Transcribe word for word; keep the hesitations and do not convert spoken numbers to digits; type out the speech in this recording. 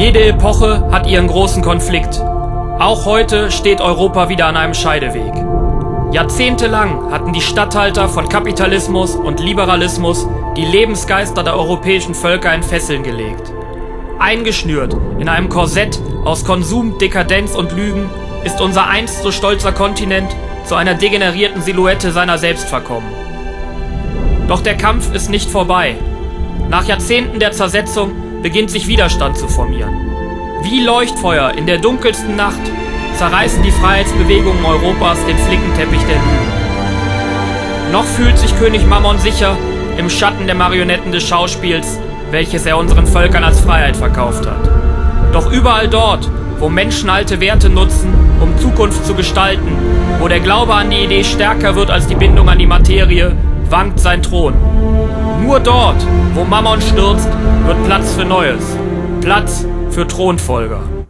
Jede Epoche hat ihren großen Konflikt. Auch heute steht Europa wieder an einem Scheideweg. Jahrzehntelang hatten die Statthalter von Kapitalismus und Liberalismus die Lebensgeister der europäischen Völker in Fesseln gelegt. Eingeschnürt in einem Korsett aus Konsum, Dekadenz und Lügen ist unser einst so stolzer Kontinent zu einer degenerierten Silhouette seiner selbst verkommen. Doch der Kampf ist nicht vorbei. Nach Jahrzehnten der Zersetzung beginnt sich Widerstand zu formieren. Wie Leuchtfeuer in der dunkelsten Nacht zerreißen die Freiheitsbewegungen Europas den Flickenteppich der Lügen. Noch fühlt sich König Mammon sicher im Schatten der Marionetten des Schauspiels, welches er unseren Völkern als Freiheit verkauft hat. Doch überall dort, wo Menschen alte Werte nutzen, um Zukunft zu gestalten, wo der Glaube an die Idee stärker wird als die Bindung an die Materie, wankt sein Thron. Nur dort, wo Mammon stürzt, wird Platz für Neues, Platz für Thronfolger.